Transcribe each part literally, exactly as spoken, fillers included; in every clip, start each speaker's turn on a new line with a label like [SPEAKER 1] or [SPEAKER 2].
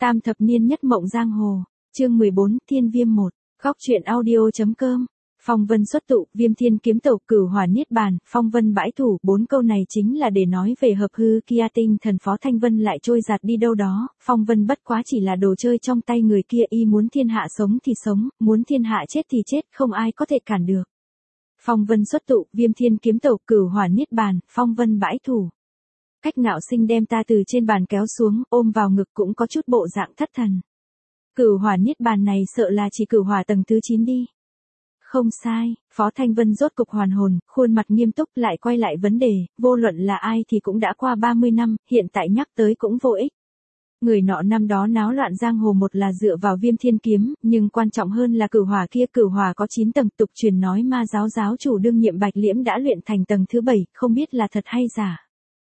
[SPEAKER 1] Tam thập niên nhất mộng giang hồ, chương mười bốn, Thiên Viêm một, góc truyện audio.com. Phong vân xuất tụ, viêm thiên kiếm tẩu, cửu hỏa niết bàn, phong vân bãi thủ, bốn câu này chính là để nói về hợp hư kia tinh thần Phó Thanh Vân lại trôi giạt đi đâu đó, phong vân bất quá chỉ là đồ chơi trong tay người kia, y muốn thiên hạ sống thì sống, muốn thiên hạ chết thì chết, không ai có thể cản được. Phong vân xuất tụ, viêm thiên kiếm tẩu, cửu hỏa niết bàn, phong vân bãi thủ. Cách Ngạo Sinh đem ta từ trên bàn kéo xuống, ôm vào ngực cũng có chút bộ dạng thất thần. Cửu hỏa niết bàn này sợ là chỉ cửu hỏa tầng thứ chín đi. Không sai, Phó Thanh Vân rốt cục hoàn hồn, khuôn mặt nghiêm túc lại quay lại vấn đề, vô luận là ai thì cũng đã qua ba mươi năm, hiện tại nhắc tới cũng vô ích. Người nọ năm đó náo loạn giang hồ một là dựa vào viêm thiên kiếm, nhưng quan trọng hơn là cửu hỏa kia, cửu hỏa có chín tầng, tục truyền nói ma giáo giáo chủ đương nhiệm Bạch Liễm đã luyện thành tầng thứ bảy, không biết là thật hay giả.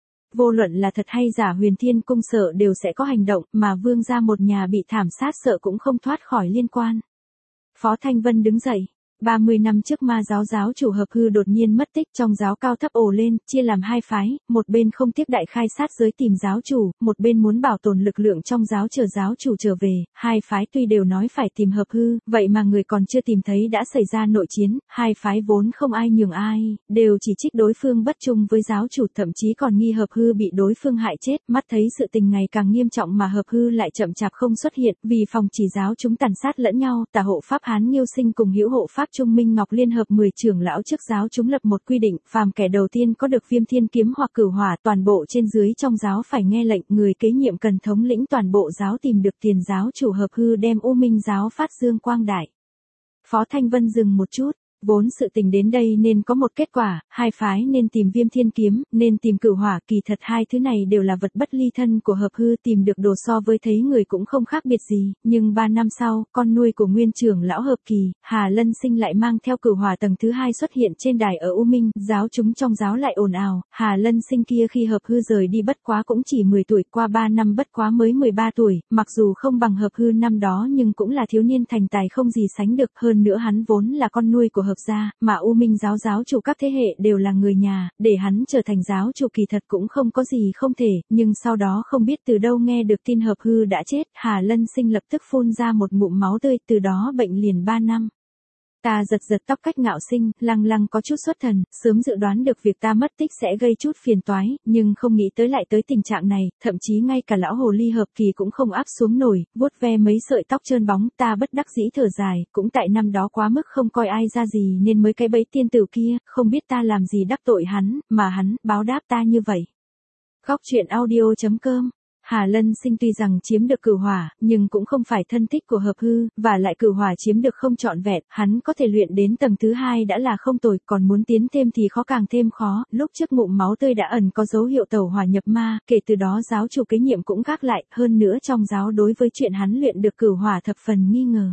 [SPEAKER 1] Vô luận là thật hay giả, Huyền Thiên Cung sợ đều sẽ có hành động, mà Vương gia một nhà bị thảm sát sợ cũng không thoát khỏi liên quan. Phó Thanh Vân đứng dậy. ba mươi năm trước ma giáo giáo chủ hợp hư đột nhiên mất tích, trong giáo cao thấp ồ lên, chia làm hai phái, một bên không tiếc đại khai sát giới tìm giáo chủ, một bên muốn bảo tồn lực lượng trong giáo chờ giáo chủ trở về, hai phái tuy đều nói phải tìm hợp hư, vậy mà người còn chưa tìm thấy đã xảy ra nội chiến, hai phái vốn không ai nhường ai, đều chỉ trích đối phương bất trung với giáo chủ, thậm chí còn nghi hợp hư bị đối phương hại chết, mắt thấy sự tình ngày càng nghiêm trọng mà hợp hư lại chậm chạp không xuất hiện, vì phòng chỉ giáo chúng tàn sát lẫn nhau, tả hộ pháp Hán Nghiêu Sinh cùng hữu hộ pháp Trung Minh Ngọc liên hợp mười trưởng lão trước giáo chúng lập một quy định, phàm kẻ đầu tiên có được viêm thiên kiếm hoặc cửu hỏa, toàn bộ trên dưới trong giáo phải nghe lệnh, người kế nhiệm cần thống lĩnh toàn bộ giáo tìm được tiền giáo chủ hợp hư đem U Minh giáo phát dương quang đại. Phó Thanh Vân dừng một chút. Vốn sự tình đến đây nên có một kết quả, hai phái nên tìm viêm thiên kiếm, nên tìm cửu hỏa, kỳ thật hai thứ này đều là vật bất ly thân của hợp hư, tìm được đồ so với thấy người cũng không khác biệt gì, nhưng ba năm sau, con nuôi của nguyên trưởng lão hợp kỳ, Hà Lân Sinh lại mang theo cửu hỏa tầng thứ hai xuất hiện trên đài ở U Minh, giáo chúng trong giáo lại ồn ào, Hà Lân Sinh kia khi hợp hư rời đi bất quá cũng chỉ mười tuổi, qua ba năm bất quá mới mười ba tuổi, mặc dù không bằng hợp hư năm đó nhưng cũng là thiếu niên thành tài không gì sánh được, hơn nữa hắn vốn là con nuôi của hợp gia, mà U Minh giáo giáo chủ các thế hệ đều là người nhà, để hắn trở thành giáo chủ kỳ thật cũng không có gì không thể, nhưng sau đó không biết từ đâu nghe được tin hợp hư đã chết, Hà Lân Sinh lập tức phun ra một ngụm máu tươi, từ đó bệnh liền ba năm. Ta giật giật tóc Cách Ngạo Sinh, lăng lăng có chút xuất thần, sớm dự đoán được việc ta mất tích sẽ gây chút phiền toái, nhưng không nghĩ tới lại tới tình trạng này, thậm chí ngay cả lão hồ ly hợp kỳ cũng không áp xuống nổi, vuốt ve mấy sợi tóc trơn bóng, ta bất đắc dĩ thở dài, cũng tại năm đó quá mức không coi ai ra gì nên mới cái bẫy tiên tử kia, không biết ta làm gì đắc tội hắn, mà hắn báo đáp ta như vậy. Góc truyện audio.com. Hà Lân Sinh tuy rằng chiếm được cửu hỏa, nhưng cũng không phải thân thích của hợp hư, và lại cửu hỏa chiếm được không trọn vẹn, hắn có thể luyện đến tầng thứ hai đã là không tồi, còn muốn tiến thêm thì khó càng thêm khó, lúc trước ngụm máu tươi đã ẩn có dấu hiệu tẩu hỏa nhập ma, kể từ đó giáo chủ kế nhiệm cũng gác lại, hơn nữa trong giáo đối với chuyện hắn luyện được cửu hỏa thập phần nghi ngờ.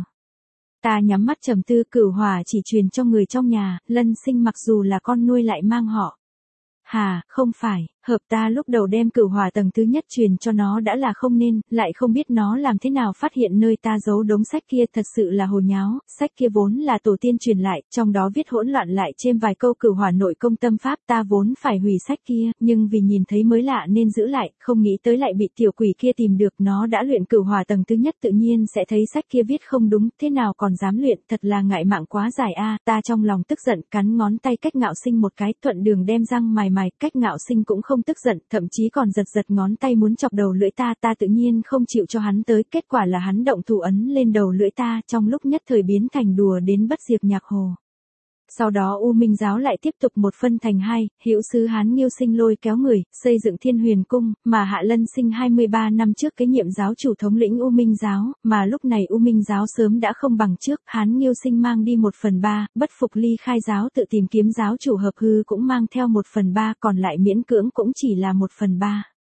[SPEAKER 1] Ta nhắm mắt trầm tư, cửu hỏa chỉ truyền cho người trong nhà, Lân Sinh mặc dù là con nuôi lại mang họ Hà, không phải, hợp ta lúc đầu đem cửu hỏa tầng thứ nhất truyền cho nó đã là không nên, lại không biết nó làm thế nào phát hiện nơi ta giấu đống sách kia, thật sự là hồ nháo, sách kia vốn là tổ tiên truyền lại, trong đó viết hỗn loạn lại trên vài câu cửu hỏa nội công tâm pháp, ta vốn phải hủy sách kia, nhưng vì nhìn thấy mới lạ nên giữ lại, không nghĩ tới lại bị tiểu quỷ kia tìm được, nó đã luyện cửu hỏa tầng thứ nhất tự nhiên sẽ thấy sách kia viết không đúng, thế nào còn dám luyện, thật là ngại mạng quá dài a, ta trong lòng tức giận, cắn ngón tay Cách Ngạo Sinh một cái, thuận đường đem răng mài mài, Cách Ngạo Sinh cũng không tức giận, thậm chí còn giật giật ngón tay muốn chọc đầu lưỡi ta, ta tự nhiên không chịu cho hắn tới, kết quả là hắn động thủ ấn lên đầu lưỡi ta, trong lúc nhất thời biến thành đùa đến bất diệt nhạc hồ. Sau đó U Minh giáo lại tiếp tục một phân thành hai, hữu sứ Hán Nghiêu Sinh lôi kéo người, xây dựng Thiên Huyền Cung, mà Hạ Lân Sinh hai mươi ba năm trước kế nhiệm giáo chủ thống lĩnh U Minh giáo, mà lúc này U Minh giáo sớm đã không bằng trước, Hán Nghiêu Sinh mang đi một phần ba, bất phục ly khai giáo tự tìm kiếm giáo chủ hợp hư cũng mang theo một phần ba, còn lại miễn cưỡng cũng chỉ là một phần ba.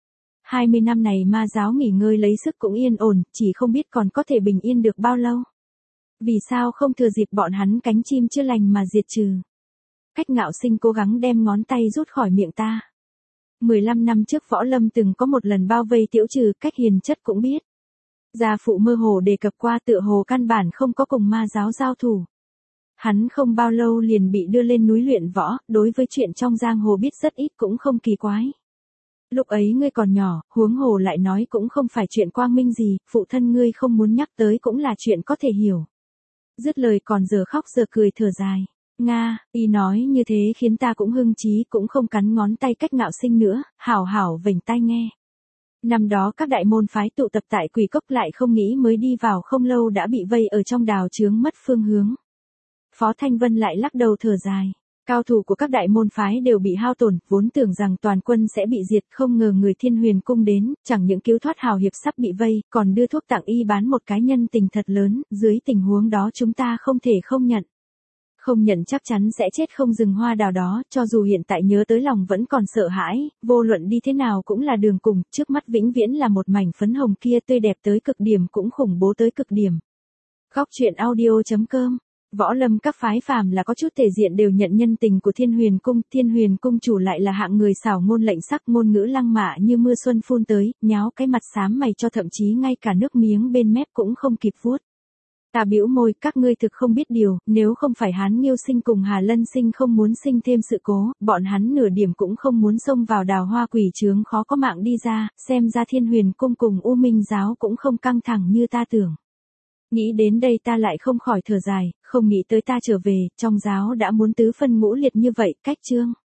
[SPEAKER 1] hai mươi năm này ma giáo nghỉ ngơi lấy sức cũng yên ổn, chỉ không biết còn có thể bình yên được bao lâu. Vì sao không thừa dịp bọn hắn cánh chim chưa lành mà diệt trừ? Cách Ngạo Sinh cố gắng đem ngón tay rút khỏi miệng ta. mười lăm năm trước Võ Lâm từng có một lần bao vây Tiễu Trừ, Cách Hiền Chất cũng biết. Gia phụ mơ hồ đề cập qua, tựa hồ căn bản không có cùng ma giáo giao thủ. Hắn không bao lâu liền bị đưa lên núi luyện võ, đối với chuyện trong giang hồ biết rất ít cũng không kỳ quái. Lúc ấy ngươi còn nhỏ, huống hồ lại nói cũng không phải chuyện quang minh gì, phụ thân ngươi không muốn nhắc tới cũng là chuyện có thể hiểu. Dứt lời còn giờ khóc giờ cười thở dài. Nga, y nói như thế khiến ta cũng hưng trí, cũng không cắn ngón tay cách ngạo sinh nữa, hảo hảo vểnh tai nghe. Năm đó các đại môn phái tụ tập tại Quỷ Cốc lại không nghĩ mới đi vào không lâu đã bị vây ở trong đào chướng mất phương hướng. Phó Thanh Vân lại lắc đầu thở dài. Cao thủ của các đại môn phái đều bị hao tổn, vốn tưởng rằng toàn quân sẽ bị diệt, không ngờ người Thiên Huyền cung đến, chẳng những cứu thoát hào hiệp sắp bị vây, còn đưa thuốc tặng y bán một cái nhân tình thật lớn, dưới tình huống đó chúng ta không thể không nhận. Không nhận chắc chắn sẽ chết không dừng hoa đào đó, cho dù hiện tại nhớ tới lòng vẫn còn sợ hãi, vô luận đi thế nào cũng là đường cùng, trước mắt vĩnh viễn là một mảnh phấn hồng kia tươi đẹp tới cực điểm cũng khủng bố tới cực điểm. Góc truyện audio chấm com. Võ lâm các phái phàm là có chút thể diện đều nhận nhân tình của Thiên Huyền cung, Thiên Huyền cung chủ lại là hạng người xảo ngôn lệnh sắc, ngôn ngữ lăng mạ như mưa xuân phun tới, nháo cái mặt xám mày cho thậm chí ngay cả nước miếng bên mép cũng không kịp vuốt. Ta bĩu môi, các ngươi thực không biết điều, nếu không phải Hán Nghiêu Sinh cùng Hà Lân Sinh không muốn sinh thêm sự cố, bọn hắn nửa điểm cũng không muốn xông vào đào hoa quỷ trướng khó có mạng đi ra, xem ra Thiên Huyền cung cùng U Minh giáo cũng không căng thẳng như ta tưởng. Nghĩ đến đây ta lại không khỏi thở dài, không nghĩ tới ta trở về, trong giáo đã muốn tứ phân ngũ liệt như vậy, cách chương.